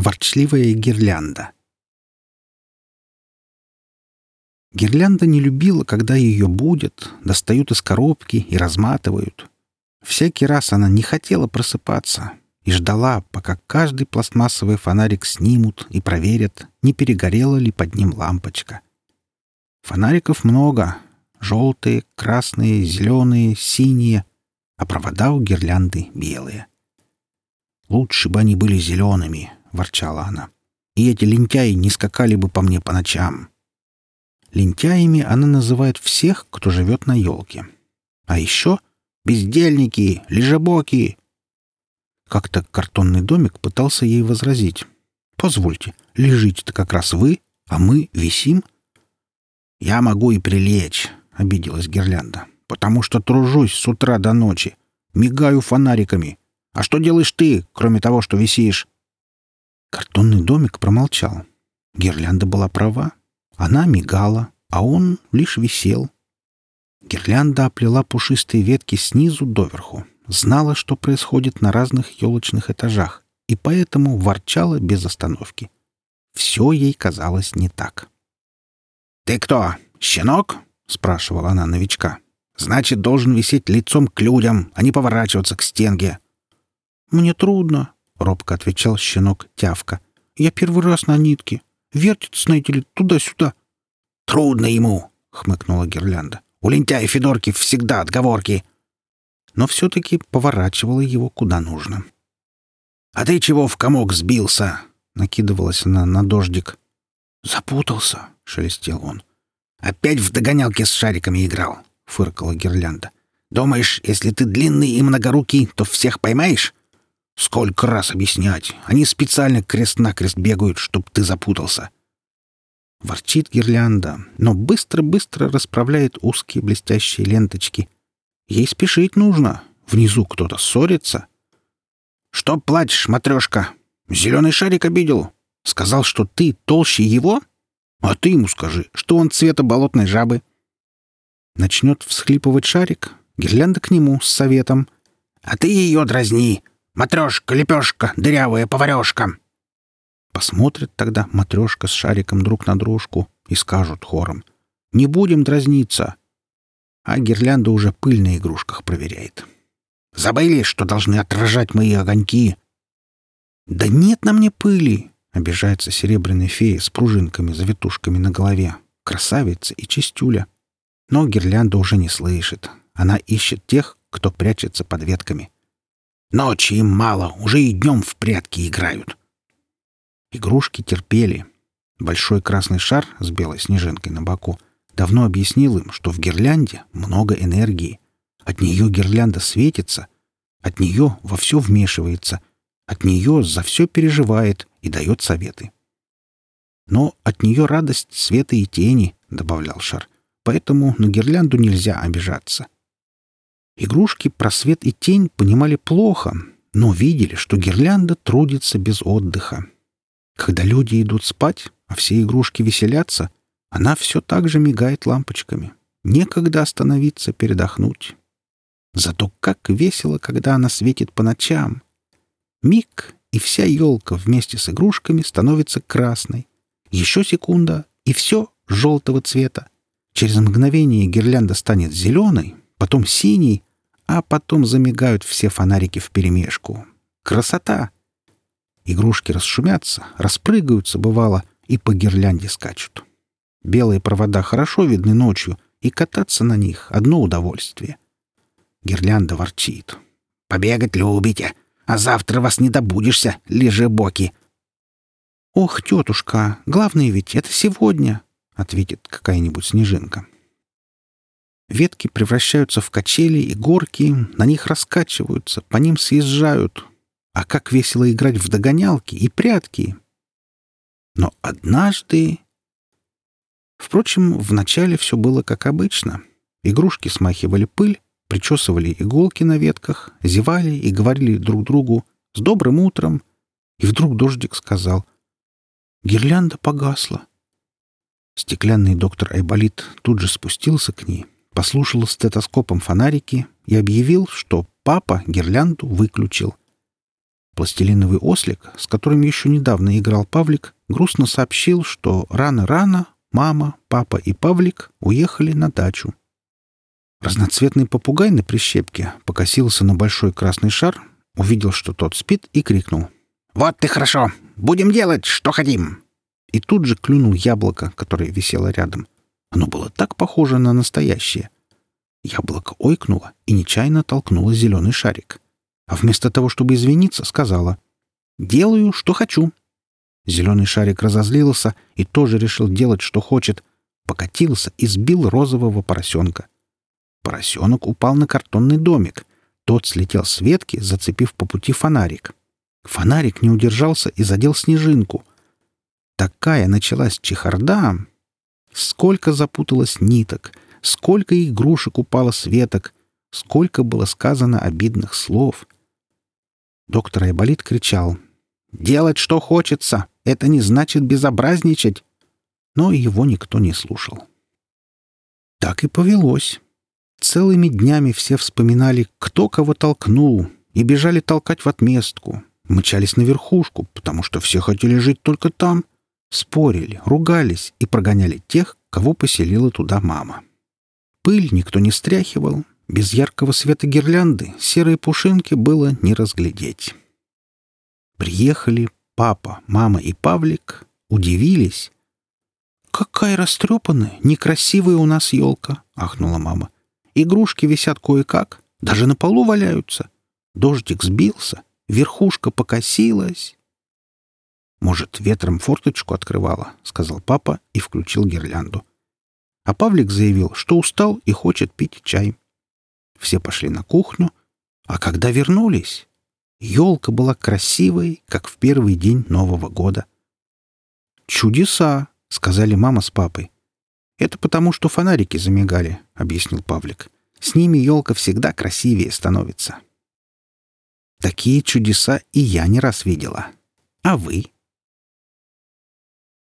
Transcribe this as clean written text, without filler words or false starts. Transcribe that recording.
Ворчливая гирлянда. Гирлянда не любила, когда ее будят, достают из коробки и разматывают. Всякий раз она не хотела просыпаться и ждала, пока каждый пластмассовый фонарик снимут и проверят, не перегорела ли под ним лампочка. Фонариков много — желтые, красные, зеленые, синие, а провода у гирлянды белые. «Лучше бы они были зелеными», — ворчала она, — «и эти лентяи не скакали бы по мне по ночам». Лентяями она называет всех, кто живет на елке. А еще бездельники, лежебоки. Как-то картонный домик пытался ей возразить. «Позвольте, лежите-то как раз вы, а мы висим». «Я могу и прилечь», — обиделась гирлянда, «потому что тружусь с утра до ночи, мигаю фонариками. А что делаешь ты, кроме того, что висишь?» Картонный домик промолчал. Гирлянда была права. Она мигала, а он лишь висел. Гирлянда оплела пушистые ветки снизу доверху, знала, что происходит на разных елочных этажах, и поэтому ворчала без остановки. Все ей казалось не так. «Ты кто, щенок?» — спрашивала она новичка. «Значит, должен висеть лицом к людям, а не поворачиваться к стенке». «Мне трудно», — робко отвечал щенок Тявка. «Я первый раз на нитке. Вертится, знаете ли, туда-сюда». «Трудно ему», — хмыкнула гирлянда. «У лентяя Федорки всегда отговорки». Но все-таки поворачивала его куда нужно. «А ты чего в комок сбился?» — накидывалась она на дождик. «Запутался», — шелестел он. «Опять в догонялки с шариками играл», — фыркала гирлянда. «Думаешь, если ты длинный и многорукий, то всех поймаешь? Сколько раз объяснять? Они специально крест-накрест бегают, чтоб ты запутался». Ворчит гирлянда, но быстро-быстро расправляет узкие блестящие ленточки. Ей спешить нужно. Внизу кто-то ссорится. «Что плачешь, матрешка? Зеленый шарик обидел? Сказал, что ты толще его? А ты ему скажи, что он цвета болотной жабы». Начнет всхлипывать шарик, гирлянда к нему с советом. «А ты ее дразни! Матрешка, лепешка, дырявая поварешка!» Посмотрят тогда матрешка с шариком друг на дружку и скажут хором: «Не будем дразниться». А гирлянда уже пыль на игрушках проверяет. «Забыли, что должны отражать мои огоньки?» «Да нет на мне пыли!» — обижается серебряная фея с пружинками-завитушками на голове. Красавица и чистюля. Но гирлянда уже не слышит. Она ищет тех, кто прячется под ветками. «Ночи им мало, уже и днем в прятки играют». Игрушки терпели. Большой красный шар с белой снежинкой на боку давно объяснил им, что в гирлянде много энергии. От нее гирлянда светится, от нее во все вмешивается, от нее за все переживает и дает советы. «Но от нее радость света и тени», — добавлял шар, «поэтому на гирлянду нельзя обижаться». Игрушки про свет и тень понимали плохо, но видели, что гирлянда трудится без отдыха. Когда люди идут спать, а все игрушки веселятся, она все так же мигает лампочками. Некогда остановиться, передохнуть. Зато как весело, когда она светит по ночам. Миг, и вся елка вместе с игрушками становится красной. Еще секунда, и все желтого цвета. Через мгновение гирлянда станет зеленой, потом синей, а потом замигают все фонарики вперемешку. Красота! Игрушки расшумятся, распрыгаются, бывало, и по гирлянде скачут. Белые провода хорошо видны ночью, и кататься на них — одно удовольствие. Гирлянда ворчит. «Побегать любите, а завтра вас не добудешься, лежебоки». «Ох, тетушка, главное ведь это сегодня», — ответит какая-нибудь снежинка. Ветки превращаются в качели и горки, на них раскачиваются, по ним съезжают. А как весело играть в догонялки и прятки! Но однажды... Впрочем, вначале все было как обычно. Игрушки смахивали пыль, причесывали иголки на ветках, зевали и говорили друг другу «С добрым утром!» И вдруг дождик сказал: «Гирлянда погасла». Стеклянный доктор Айболит тут же спустился к ней, послушал стетоскопом фонарики и объявил, что папа гирлянду выключил. Пластилиновый ослик, с которым еще недавно играл Павлик, грустно сообщил, что рано-рано мама, папа и Павлик уехали на дачу. Разноцветный попугай на прищепке покосился на большой красный шар, увидел, что тот спит, и крикнул: «Вот ты хорошо! Будем делать, что хотим!» И тут же клюнул яблоко, которое висело рядом. Оно было так похоже на настоящее. Яблоко ойкнуло и нечаянно толкнуло зеленый шарик. А вместо того, чтобы извиниться, сказала: «Делаю, что хочу». Зеленый шарик разозлился и тоже решил делать, что хочет. Покатился и сбил розового поросенка. Поросенок упал на картонный домик. Тот слетел с ветки, зацепив по пути фонарик. Фонарик не удержался и задел снежинку. Такая началась чехарда. Сколько запуталось ниток, сколько игрушек упало с веток, сколько было сказано обидных слов. Доктор Айболит кричал: «Делать, что хочется! Это не значит безобразничать!» Но его никто не слушал. Так и повелось. Целыми днями все вспоминали, кто кого толкнул, и бежали толкать в отместку. Мчались на верхушку, потому что все хотели жить только там. Спорили, ругались и прогоняли тех, кого поселила туда мама. Пыль никто не стряхивал. Без яркого света гирлянды серые пушинки было не разглядеть. Приехали папа, мама и Павлик, удивились. «Какая растрепанная, некрасивая у нас елка!» — ахнула мама. «Игрушки висят кое-как, даже на полу валяются. Дождик сбился, верхушка покосилась». «Может, ветром форточку открывала?» — сказал папа и включил гирлянду. А Павлик заявил, что устал и хочет пить чай. Все пошли на кухню, а когда вернулись, елка была красивой, как в первый день Нового года. «Чудеса!» — сказали мама с папой. «Это потому, что фонарики замигали», — объяснил Павлик. «С ними елка всегда красивее становится». Такие чудеса и я не раз видела. А вы?